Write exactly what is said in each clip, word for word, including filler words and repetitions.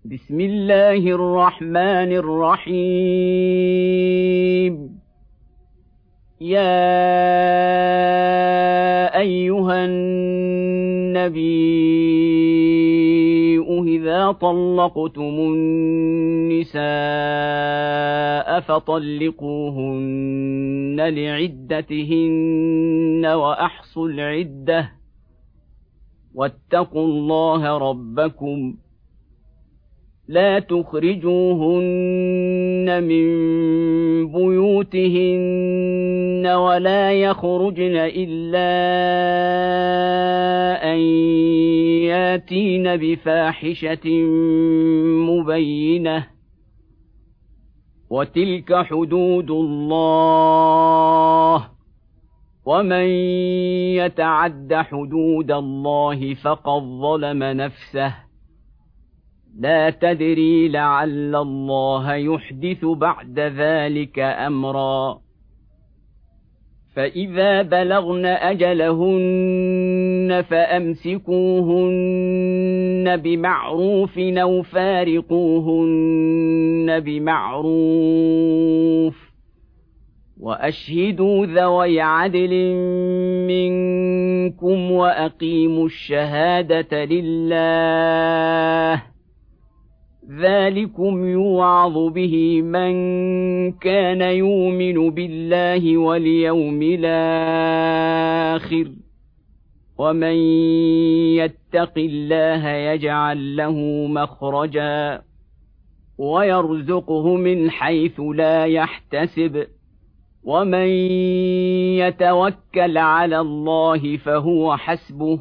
بسم الله الرحمن الرحيم. يا أيها النبي إذا طلقتم النساء فطلقوهن لعدتهن وأحصوا العدة واتقوا الله ربكم لا تخرجوهن من بيوتهن ولا يخرجن إلا أن ياتين بفاحشة مبينة وتلك حدود الله ومن يتعد حدود الله فقد ظلم نفسه لا تدري لعل الله يحدث بعد ذلك أمرا. فإذا بلغن أجلهن فأمسكوهن بمعروف أو فارقوهن بمعروف وأشهدوا ذوي عدل منكم وأقيموا الشهادة لله ذلكم يوعظ به من كان يؤمن بالله واليوم الآخر ومن يتق الله يجعل له مخرجا ويرزقه من حيث لا يحتسب ومن يتوكل على الله فهو حسبه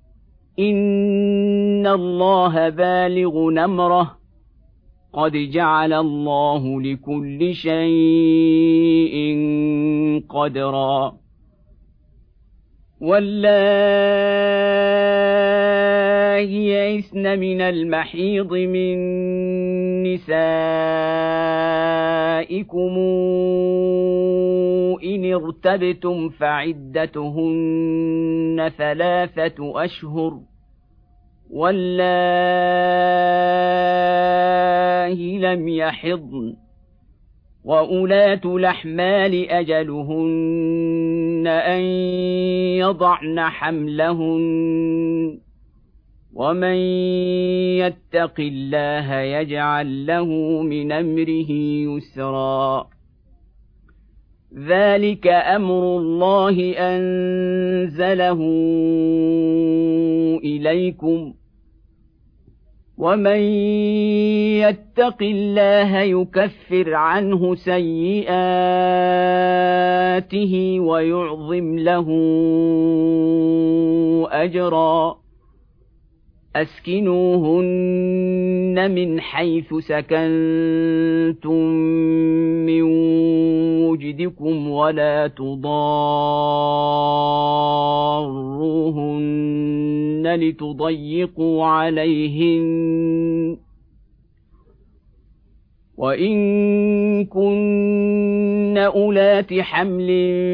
إن الله بالغ أمره قد جعل الله لكل شيء قدرا. واللائي يئسن من المحيض من نسائكم إن ارتبتم فعدتهن ثلاثة أشهر واللائي لم يحضن وأولاة الأحمال أجلهن أن يضعن حملهن ومن يتق الله يجعل له من أمره يسرا. ذلك أمر الله أنزله إليكم ومن يتق الله يكفر عنه سيئاته ويعظم له أجرا. أسكنوهن من حيث سكنتم من وجدكم ولا تضاروهن لتضيقوا عليهن وإن كن أولات حمل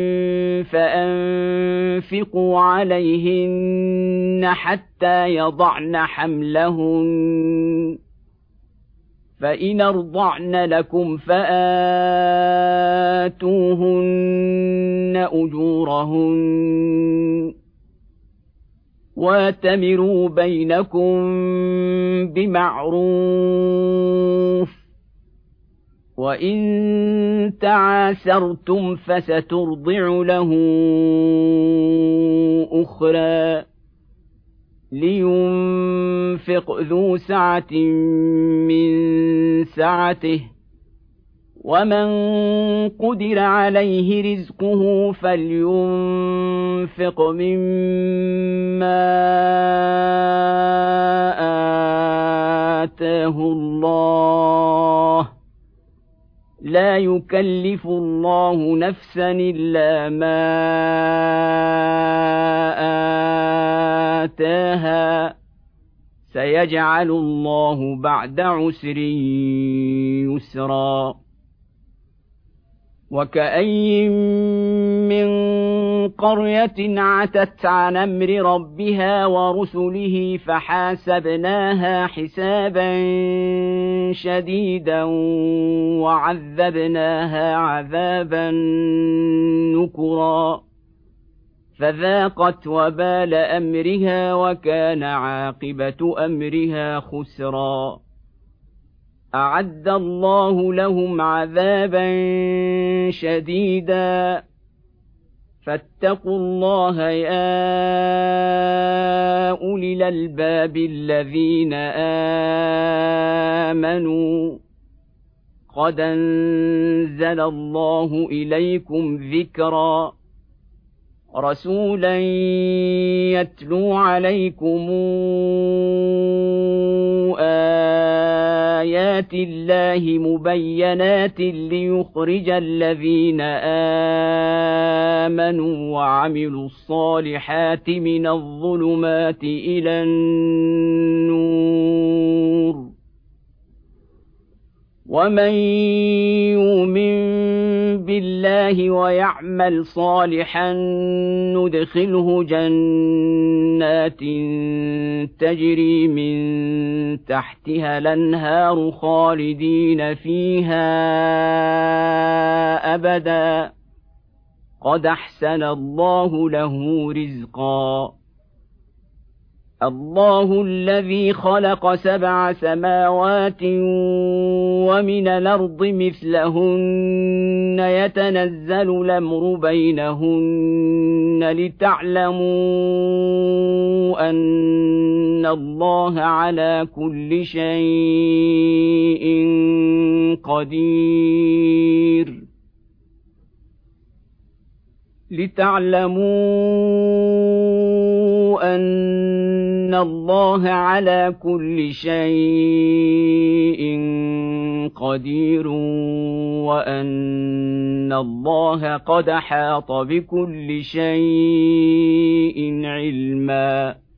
فأنفقوا عليهن حتى يضعن حملهن فإن أرضعن لكم فآتوهن أجورهن واتمروا بينكم بمعروف وإن تعاسرتم فسترضع له أخرى لينفق ذو سعة من سعته ومن قدر عليه رزقه فلينفق مما آتاه الله لا يكلف الله نفسا إلا ما آتاها سيجعل الله بعد عسر يسرا. وكأين من قرية عتت عن أمر ربها ورسله فحاسبناها حسابا شديدا وعذبناها عذابا نكرا فذاقت وبال أمرها وكان عاقبة أمرها خسرا أعد الله لهم عذابا شديدا فاتقوا الله يا أولي الألباب الذين آمنوا قد أنزل الله إليكم ذكرا رسولا يتلو عليكم آيات الله مبينات ليخرج الذين آمنوا وعملوا الصالحات من الظلمات إلى النور ومن يؤمن بالله ويعمل صالحا ندخله جنات تجري من تحتها الأنهار خالدين فيها أبدا قد أحسن الله له رزقا الله الذي خلق سبع سماوات ومن الأرض مثلهن يتنزل الأمر بينهن لتعلموا أن الله على كل شيء قدير لتعلموا أن الله على كل شيء قدير وأن الله قد أحاط بكل شيء علما.